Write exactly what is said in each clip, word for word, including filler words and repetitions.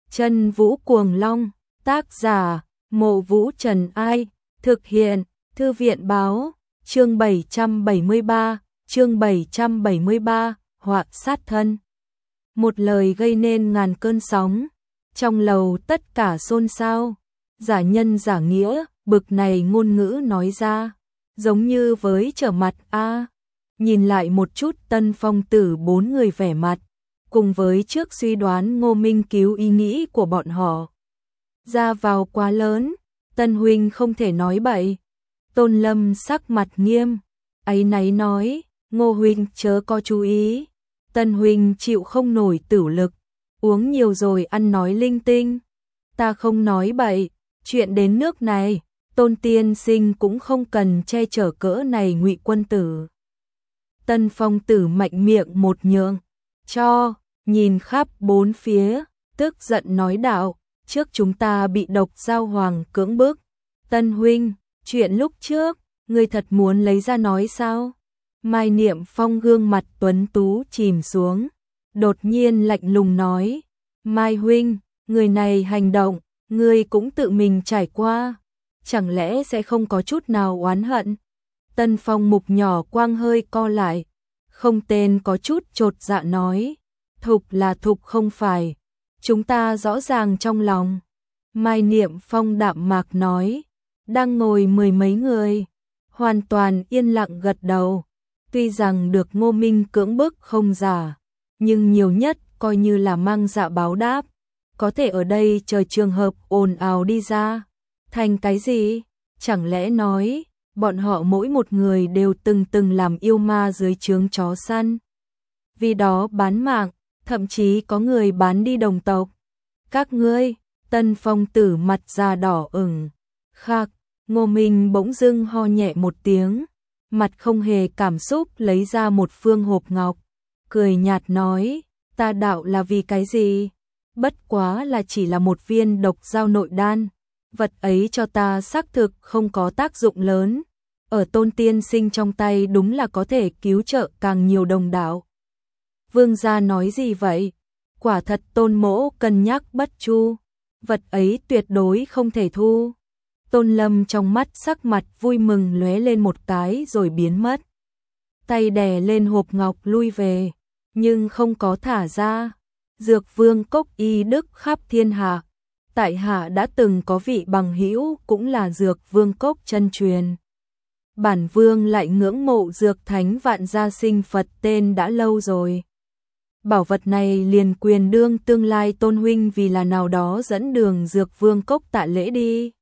Chân Vũ Cuồng Long, tác giả, Mộ Vũ Trần Ai, thực hiện, Thư viện Báo, chương bảy trăm bảy mươi ba, chương bảy trăm bảy mươi ba, họa sát thân. Một lời gây nên ngàn cơn sóng, trong lầu tất cả xôn xao, giả nhân giả nghĩa, bực này ngôn ngữ nói ra, giống như với trở mặt a. Nhìn lại một chút Tân Phong Tử bốn người vẻ mặt, cùng với trước suy đoán Ngô Minh cứu ý nghĩ của bọn họ. Ra vào quá lớn, Tân huynh không thể nói bậy. Tôn Lâm sắc mặt nghiêm, áy náy nói, Ngô huynh chớ có chú ý. Tân huynh chịu không nổi tửu lực, uống nhiều rồi ăn nói linh tinh. Ta không nói bậy, chuyện đến nước này, Tôn tiên sinh cũng không cần che chở cỡ này Ngụy quân tử. Tân Phong Tử mạnh miệng một nhượng, cho, nhìn khắp bốn phía, tức giận nói đạo, trước chúng ta bị độc giao hoàng cưỡng bức. Tân huynh, chuyện lúc trước, ngươi thật muốn lấy ra nói sao? Mai Niệm Phong gương mặt tuấn tú chìm xuống, đột nhiên lạnh lùng nói, Mai huynh, người này hành động, ngươi cũng tự mình trải qua, chẳng lẽ sẽ không có chút nào oán hận? Tân Phong mục nhỏ quang hơi co lại, không tên có chút chột dạ nói, thục là thục không phải, chúng ta rõ ràng trong lòng. Mai Niệm Phong đạm mạc nói, đang ngồi mười mấy người, hoàn toàn yên lặng gật đầu, tuy rằng được Ngô Minh cưỡng bức không giả, nhưng nhiều nhất coi như là mang dạ báo đáp, có thể ở đây chờ trường hợp ồn ào đi ra, thành cái gì? Chẳng lẽ nói, bọn họ mỗi một người đều từng từng làm yêu ma dưới trướng chó săn, vì đó bán mạng, thậm chí có người bán đi đồng tộc. Các ngươi, Tân Phong Tử mặt da đỏ ửng, khạc, Ngô Minh bỗng dưng ho nhẹ một tiếng, mặt không hề cảm xúc lấy ra một phương hộp ngọc, cười nhạt nói, ta đạo là vì cái gì? Bất quá là chỉ là một viên độc giao nội đan, vật ấy cho ta xác thực không có tác dụng lớn, ở Tôn tiên sinh trong tay đúng là có thể cứu trợ càng nhiều đồng đạo. Vương gia nói gì vậy? Quả thật Tôn mỗ cân nhắc bất chu, vật ấy tuyệt đối không thể thu. Tôn Lâm trong mắt sắc mặt vui mừng lóe lên một cái rồi biến mất. Tay đè lên hộp ngọc lui về, nhưng không có thả ra. Dược vương cốc y đức khắp thiên hạ, tại hạ đã từng có vị bằng hữu cũng là dược vương cốc chân truyền. Bản vương lại ngưỡng mộ dược thánh vạn gia sinh Phật tên đã lâu rồi. Bảo vật này liền quyền đương tương lai Tôn huynh vì là nào đó dẫn đường dược vương cốc tạ lễ đi.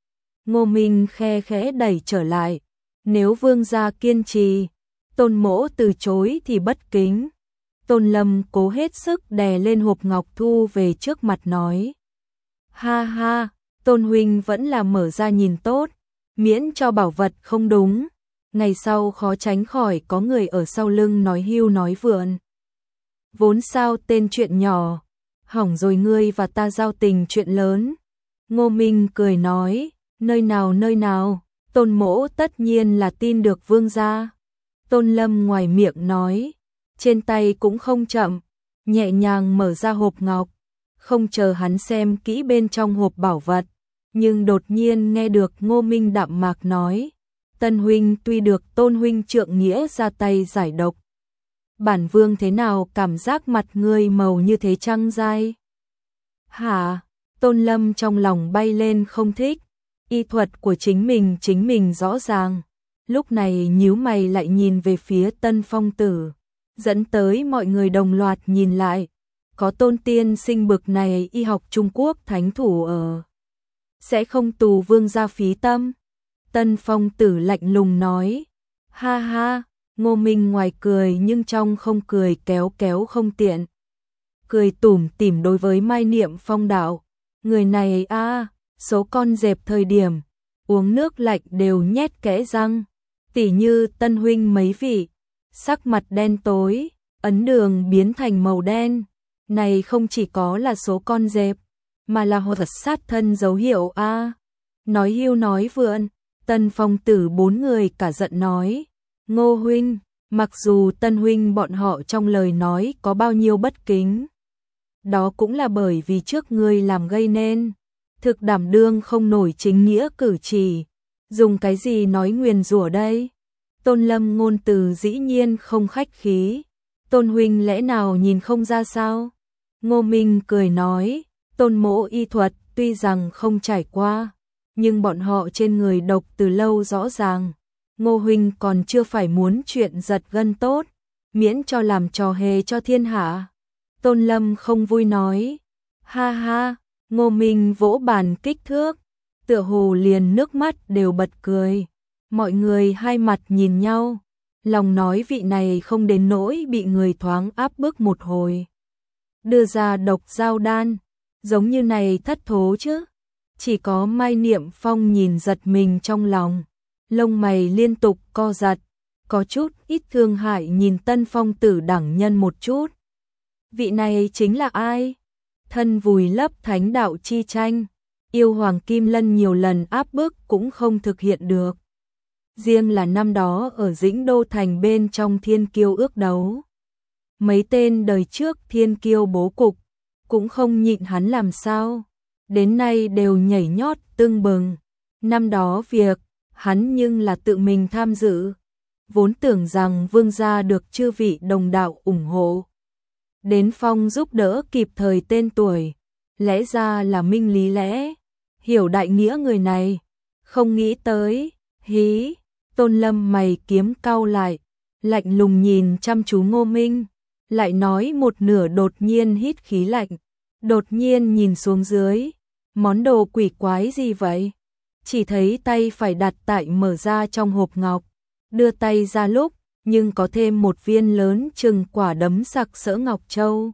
Ngô Minh khe khẽ đẩy trở lại, nếu vương gia kiên trì, Tôn mỗ từ chối thì bất kính. Tôn Lâm cố hết sức đè lên hộp ngọc thu về trước mặt nói, ha ha, Tôn huynh vẫn là mở ra nhìn tốt, miễn cho bảo vật không đúng, ngày sau khó tránh khỏi có người ở sau lưng nói hưu nói vượn. Vốn sao tên chuyện nhỏ, hỏng rồi ngươi và ta giao tình chuyện lớn. Ngô Minh cười nói, nơi nào nơi nào, Tôn mỗ tất nhiên là tin được vương gia. Tôn Lâm ngoài miệng nói, trên tay cũng không chậm, nhẹ nhàng mở ra hộp ngọc, không chờ hắn xem kỹ bên trong hộp bảo vật, nhưng đột nhiên nghe được Ngô Minh đạm mạc nói, Tân huynh tuy được Tôn huynh trượng nghĩa ra tay giải độc, bản vương thế nào cảm giác mặt ngươi màu như thế trăng dai? Hả? Tôn Lâm trong lòng bay lên không thích, y thuật của chính mình chính mình rõ ràng, lúc này nhíu mày lại nhìn về phía Tân Phong Tử, dẫn tới mọi người đồng loạt nhìn lại, có Tôn tiên sinh bực này y học Trung Quốc thánh thủ ở, sẽ không tù vương gia phí tâm. Tân Phong Tử lạnh lùng nói, ha ha. Ngô Minh ngoài cười nhưng trong không cười kéo kéo không tiện. Cười tủm tỉm đối với Mai Niệm Phong đạo, người này a, à, số con dẹp thời điểm, uống nước lạnh đều nhét kẽ răng, tỉ như Tân huynh mấy vị, sắc mặt đen tối, ấn đường biến thành màu đen, này không chỉ có là số con dẹp, mà là hoạt sát thân dấu hiệu a. À. Nói hưu nói vượn, Tân Phong Tử bốn người cả giận nói, Ngô huynh, mặc dù Tân huynh bọn họ trong lời nói có bao nhiêu bất kính, đó cũng là bởi vì trước ngươi làm gây nên, thực đảm đương không nổi chính nghĩa cử chỉ, dùng cái gì nói nguyền rủa đây? Tôn Lâm ngôn từ dĩ nhiên không khách khí, Tôn huynh lẽ nào nhìn không ra sao? Ngô Minh cười nói, Tôn mỗ y thuật tuy rằng không trải qua, nhưng bọn họ trên người độc từ lâu rõ ràng. Ngô huynh còn chưa phải muốn chuyện giật gân tốt, miễn cho làm trò hề cho thiên hạ. Tôn Lâm không vui nói, ha ha, Ngô Minh vỗ bàn kích thước, tựa hồ liền nước mắt đều bật cười. Mọi người hai mặt nhìn nhau, lòng nói vị này không đến nỗi bị người thoáng áp bức một hồi. Đưa ra độc giao đan, giống như này thất thố chứ. Chỉ có Mai Niệm Phong nhìn giật mình trong lòng, lông mày liên tục co giật, có chút ít thương hại nhìn Tân Phong tử đẳng nhân một chút. Vị này chính là ai? Thân vùi lấp thánh đạo chi tranh, yêu Hoàng Kim Lân nhiều lần áp bức cũng không thực hiện được. Riêng là năm đó ở Dĩnh Đô Thành bên trong thiên kiêu ước đấu, mấy tên đời trước thiên kiêu bố cục cũng không nhịn hắn làm sao, đến nay đều nhảy nhót tưng bừng. Năm đó việc hắn nhưng là tự mình tham dự, vốn tưởng rằng vương gia được chư vị đồng đạo ủng hộ, đến Phong giúp đỡ kịp thời tên tuổi, lẽ ra là minh lý lẽ, hiểu đại nghĩa người này, không nghĩ tới, hí. Tôn Lâm mày kiếm cau lại, lạnh lùng nhìn chăm chú Ngô Minh, lại nói một nửa đột nhiên hít khí lạnh, đột nhiên nhìn xuống dưới, món đồ quỷ quái gì vậy? Chỉ thấy tay phải đặt tại mở ra trong hộp ngọc, đưa tay ra lúc, nhưng có thêm một viên lớn chừng quả đấm sặc sỡ ngọc châu.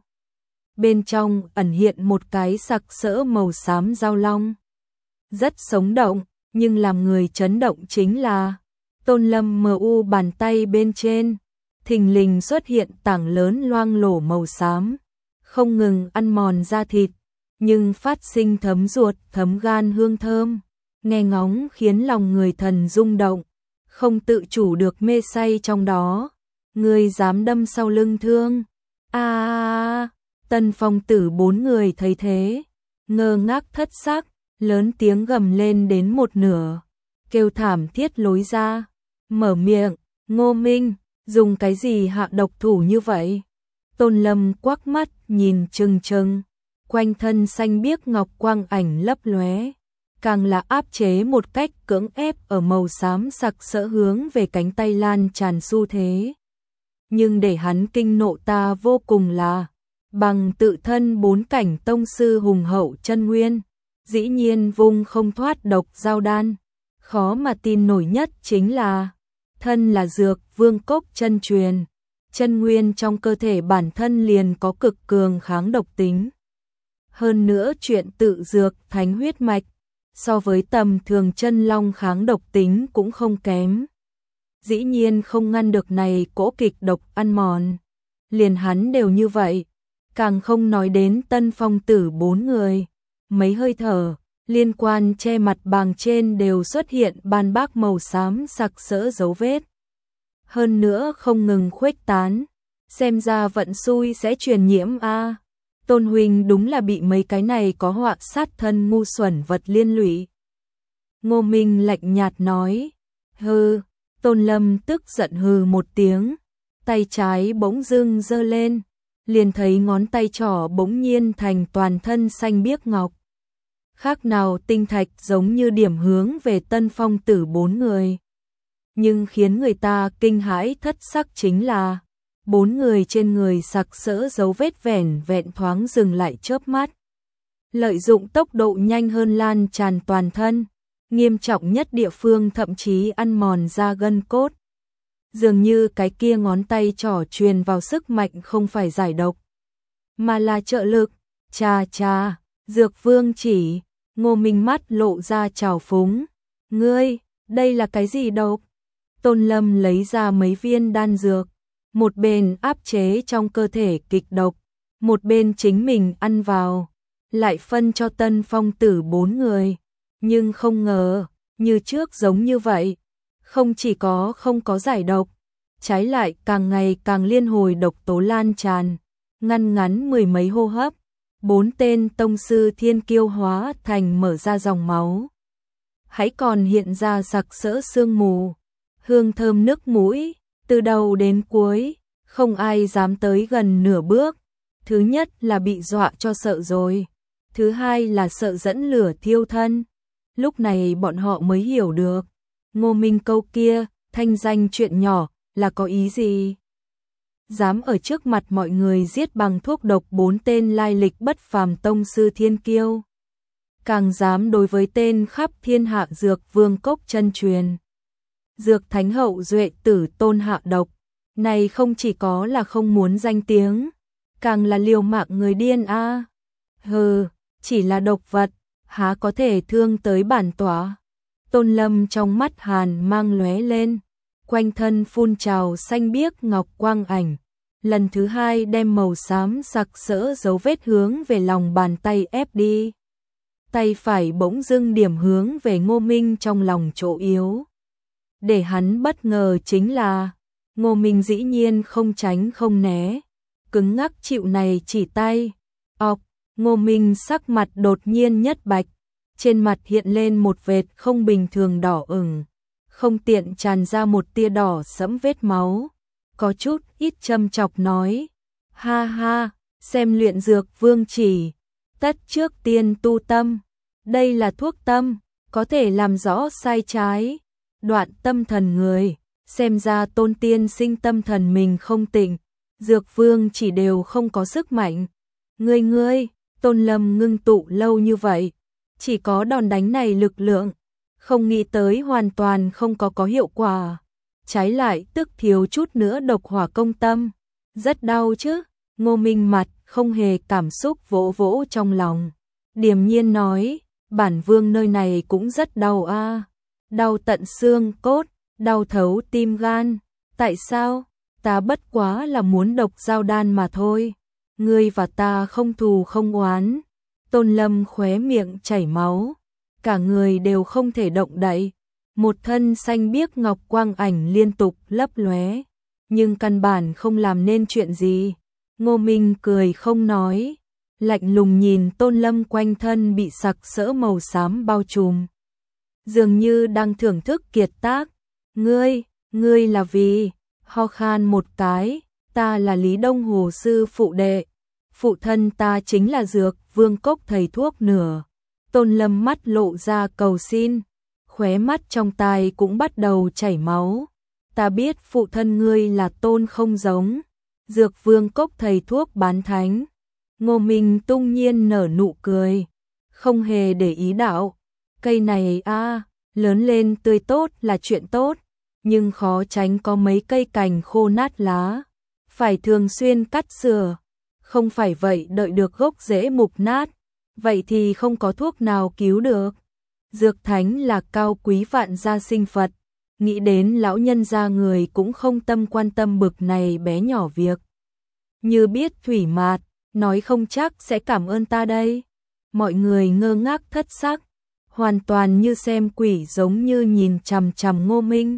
Bên trong ẩn hiện một cái sặc sỡ màu xám dao long. Rất sống động, nhưng làm người chấn động chính là Tôn Lâm mờ u bàn tay bên trên, thình lình xuất hiện tảng lớn loang lổ màu xám, không ngừng ăn mòn da thịt, nhưng phát sinh thấm ruột, thấm gan hương thơm, nghe ngóng khiến lòng người thần rung động, không tự chủ được mê say trong đó. Người dám đâm sau lưng thương? A à, Tân Phong tử bốn người thấy thế, ngơ ngác thất xác, lớn tiếng gầm lên đến một nửa, kêu thảm thiết lối ra. Mở miệng, Ngô Minh, dùng cái gì hạ độc thủ như vậy? Tôn Lâm quắc mắt nhìn trừng trừng, quanh thân xanh biếc ngọc quang ảnh lấp lóe, càng là áp chế một cách cưỡng ép ở màu xám sặc sỡ hướng về cánh tay lan tràn xu thế. Nhưng để hắn kinh nộ ta vô cùng là, bằng tự thân bốn cảnh tông sư hùng hậu chân nguyên, dĩ nhiên vung không thoát độc giao đan. Khó mà tin nổi nhất chính là, thân là dược vương cốc chân truyền, chân nguyên trong cơ thể bản thân liền có cực cường kháng độc tính. Hơn nữa chuyện tự dược thánh huyết mạch, so với tầm thường chân long kháng độc tính cũng không kém. Dĩ nhiên không ngăn được này cỗ kịch độc ăn mòn. Liền hắn đều như vậy, càng không nói đến Tân Phong tử bốn người. Mấy hơi thở, liên quan che mặt bàng trên đều xuất hiện ban bác màu xám sặc sỡ dấu vết. Hơn nữa không ngừng khuếch tán, xem ra vận xui sẽ truyền nhiễm a. Tôn huynh đúng là bị mấy cái này có họa sát thân ngu xuẩn vật liên lụy. Ngô Minh lạnh nhạt nói, hừ. Tôn Lâm tức giận hừ một tiếng, tay trái bỗng dưng giơ lên, liền thấy ngón tay trỏ bỗng nhiên thành toàn thân xanh biếc ngọc. Khác nào tinh thạch, giống như điểm hướng về Tân Phong tử bốn người. Nhưng khiến người ta kinh hãi thất sắc chính là, bốn người trên người sặc sỡ dấu vết vẻn vẹn thoáng dừng lại chớp mắt. Lợi dụng tốc độ nhanh hơn lan tràn toàn thân, nghiêm trọng nhất địa phương thậm chí ăn mòn da gân cốt. Dường như cái kia ngón tay trỏ truyền vào sức mạnh không phải giải độc, mà là trợ lực. Chà chà, dược vương chỉ. Ngô Minh mắt lộ ra trào phúng. Ngươi, đây là cái gì độc? Tôn Lâm lấy ra mấy viên đan dược, một bên áp chế trong cơ thể kịch độc, một bên chính mình ăn vào, lại phân cho Tân Phong tử bốn người. Nhưng không ngờ, như trước giống như vậy, không chỉ có không có giải độc, trái lại càng ngày càng liên hồi độc tố lan tràn, ngăn ngắn mười mấy hô hấp, bốn tên tông sư thiên kiêu hóa thành mở ra dòng máu. Hãy còn hiện ra sặc sỡ sương mù, hương thơm nước mũi, từ đầu đến cuối, không ai dám tới gần nửa bước. Thứ nhất là bị dọa cho sợ rồi, thứ hai là sợ dẫn lửa thiêu thân. Lúc này bọn họ mới hiểu được, Ngô Minh câu kia, thanh danh chuyện nhỏ, là có ý gì? Dám ở trước mặt mọi người giết bằng thuốc độc bốn tên lai lịch bất phàm tông sư thiên kiêu. Càng dám đối với tên khắp thiên hạ dược vương cốc chân truyền. Dược thánh hậu duệ tử tôn hạ độc, này không chỉ có là không muốn danh tiếng, càng là liều mạng người điên a. À. Hừ, chỉ là độc vật, há có thể thương tới bản tỏa. Tôn Lâm trong mắt hàn mang lóe lên, quanh thân phun trào xanh biếc ngọc quang ảnh, lần thứ hai đem màu xám sặc sỡ dấu vết hướng về lòng bàn tay ép đi. Tay phải bỗng dưng điểm hướng về Ngô Minh trong lòng chỗ yếu. Để hắn bất ngờ chính là, Ngô Minh dĩ nhiên không tránh không né, cứng ngắc chịu này chỉ tay. Ọc, Ngô Minh sắc mặt đột nhiên nhất bạch, trên mặt hiện lên một vệt không bình thường đỏ ửng, không tiện tràn ra một tia đỏ sẫm vết máu, có chút ít châm chọc nói: "Ha ha, xem luyện dược vương chỉ, tất trước tiên tu tâm, đây là thuốc tâm, có thể làm rõ sai trái, đoạn tâm thần người, xem ra Tôn tiên sinh tâm thần mình không tịnh, dược vương chỉ đều không có sức mạnh. Ngươi ngươi." Tôn Lâm ngưng tụ lâu như vậy, chỉ có đòn đánh này lực lượng, không nghĩ tới hoàn toàn không có có hiệu quả, trái lại tức thiếu chút nữa độc hỏa công tâm, rất đau chứ. Ngô Minh mặt không hề cảm xúc vỗ vỗ trong lòng, điềm nhiên nói: "Bản vương nơi này cũng rất đau a, à. Đau tận xương cốt, đau thấu tim gan, tại sao? Ta bất quá là muốn độc giao đan mà thôi, ngươi và ta không thù không oán." Tôn Lâm khóe miệng chảy máu, cả người đều không thể động đậy, một thân xanh biếc ngọc quang ảnh liên tục lấp lóe, nhưng căn bản không làm nên chuyện gì. Ngô Minh cười không nói, lạnh lùng nhìn Tôn Lâm quanh thân bị sặc sỡ màu xám bao trùm, dường như đang thưởng thức kiệt tác. "Ngươi, ngươi là vì..." Ho khan một cái: "Ta là Lý Đông Hồ sư phụ đệ, phụ thân ta chính là dược vương cốc thầy thuốc nửa." Tôn Lâm mắt lộ ra cầu xin, khóe mắt trong tai cũng bắt đầu chảy máu. "Ta biết phụ thân ngươi là Tôn không giống, dược vương cốc thầy thuốc bán thánh." Ngô Minh tung nhiên nở nụ cười, không hề để ý đạo: "Cây này a, à, lớn lên tươi tốt là chuyện tốt, nhưng khó tránh có mấy cây cành khô nát lá, phải thường xuyên cắt sửa, không phải vậy đợi được gốc rễ mục nát, vậy thì không có thuốc nào cứu được. Dược thánh là cao quý vạn gia sinh Phật, nghĩ đến lão nhân gia người cũng không tâm quan tâm bực này bé nhỏ việc. Như biết thủy mạt, nói không chắc sẽ cảm ơn ta đây." Mọi người ngơ ngác thất sắc, hoàn toàn như xem quỷ, giống như nhìn chằm chằm Ngô Minh,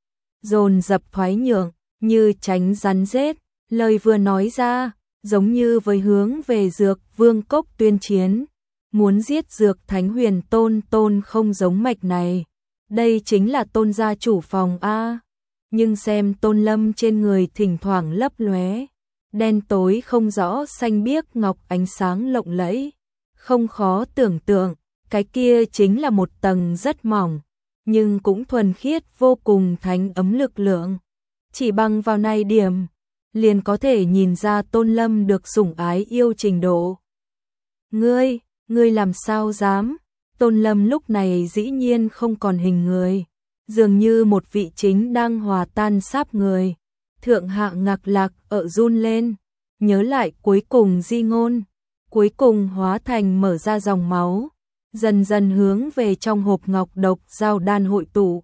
dồn dập thoái nhượng, như tránh rắn rết. Lời vừa nói ra, giống như với hướng về dược vương cốc tuyên chiến, muốn giết dược thánh huyền tôn. Tôn không giống mạch này, đây chính là Tôn gia chủ phòng a. Nhưng xem Tôn Lâm trên người thỉnh thoảng lấp lóe, đen tối không rõ xanh biếc ngọc ánh sáng lộng lẫy, không khó tưởng tượng, cái kia chính là một tầng rất mỏng, nhưng cũng thuần khiết vô cùng thánh ấm lực lượng. Chỉ bằng vào này điểm, liền có thể nhìn ra Tôn Lâm được sủng ái yêu trình độ. "Ngươi, ngươi làm sao dám?" Tôn Lâm lúc này dĩ nhiên không còn hình người, dường như một vị chính đang hòa tan sáp người. Thượng hạ ngạc lạc ở run lên, nhớ lại cuối cùng di ngôn, cuối cùng hóa thành mở ra dòng máu, dần dần hướng về trong hộp ngọc độc giao đan hội tụ.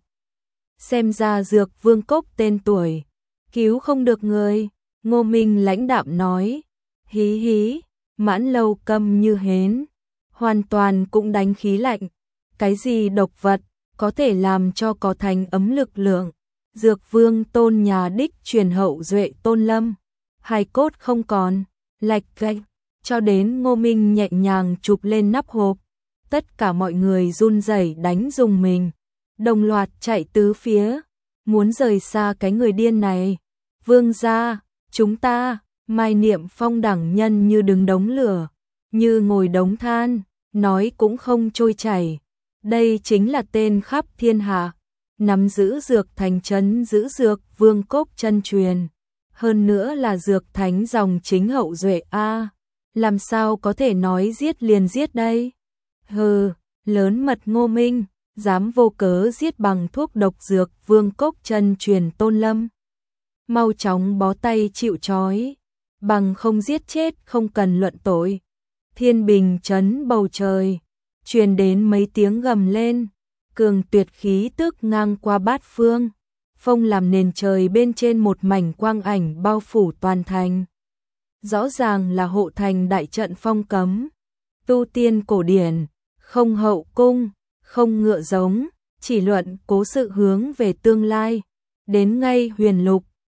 Xem ra dược vương cốc tên tuổi, cứu không được người. Ngô Minh lãnh đạm nói: "Hí hí." Mãn Lâu câm như hến, hoàn toàn cũng đánh khí lạnh. Cái gì độc vật, có thể làm cho có thành ấm lực lượng? Dược vương Tôn nhà đích truyền hậu duệ Tôn Lâm, hài cốt không còn, lạch gạch, cho đến Ngô Minh nhẹ nhàng chụp lên nắp hộp. Tất cả mọi người run rẩy đánh rùng mình, đồng loạt chạy tứ phía, muốn rời xa cái người điên này. Vương gia, chúng ta, Mai Niệm Phong đẳng nhân như đứng đống lửa, như ngồi đống than, nói cũng không trôi chảy. Đây chính là tên khắp thiên hạ, nắm giữ dược thành trấn giữ dược vương cốc chân truyền. Hơn nữa là dược thánh dòng chính hậu duệ A. Làm sao có thể nói giết liền giết đây? Hừ, lớn mật Ngô Minh, dám vô cớ giết bằng thuốc độc dược vương cốc chân truyền Tôn Lâm. Mau chóng bó tay chịu trói, bằng không giết chết không cần luận tội. Thiên Bình trấn bầu trời, truyền đến mấy tiếng gầm lên, cường tuyệt khí tức ngang qua bát phương, phong làm nền trời bên trên một mảnh quang ảnh bao phủ toàn thành. Rõ ràng là hộ thành đại trận phong cấm, tu tiên cổ điển, không hậu cung, không ngựa giống, chỉ luận cố sự hướng về tương lai. Đến ngay huyền lục,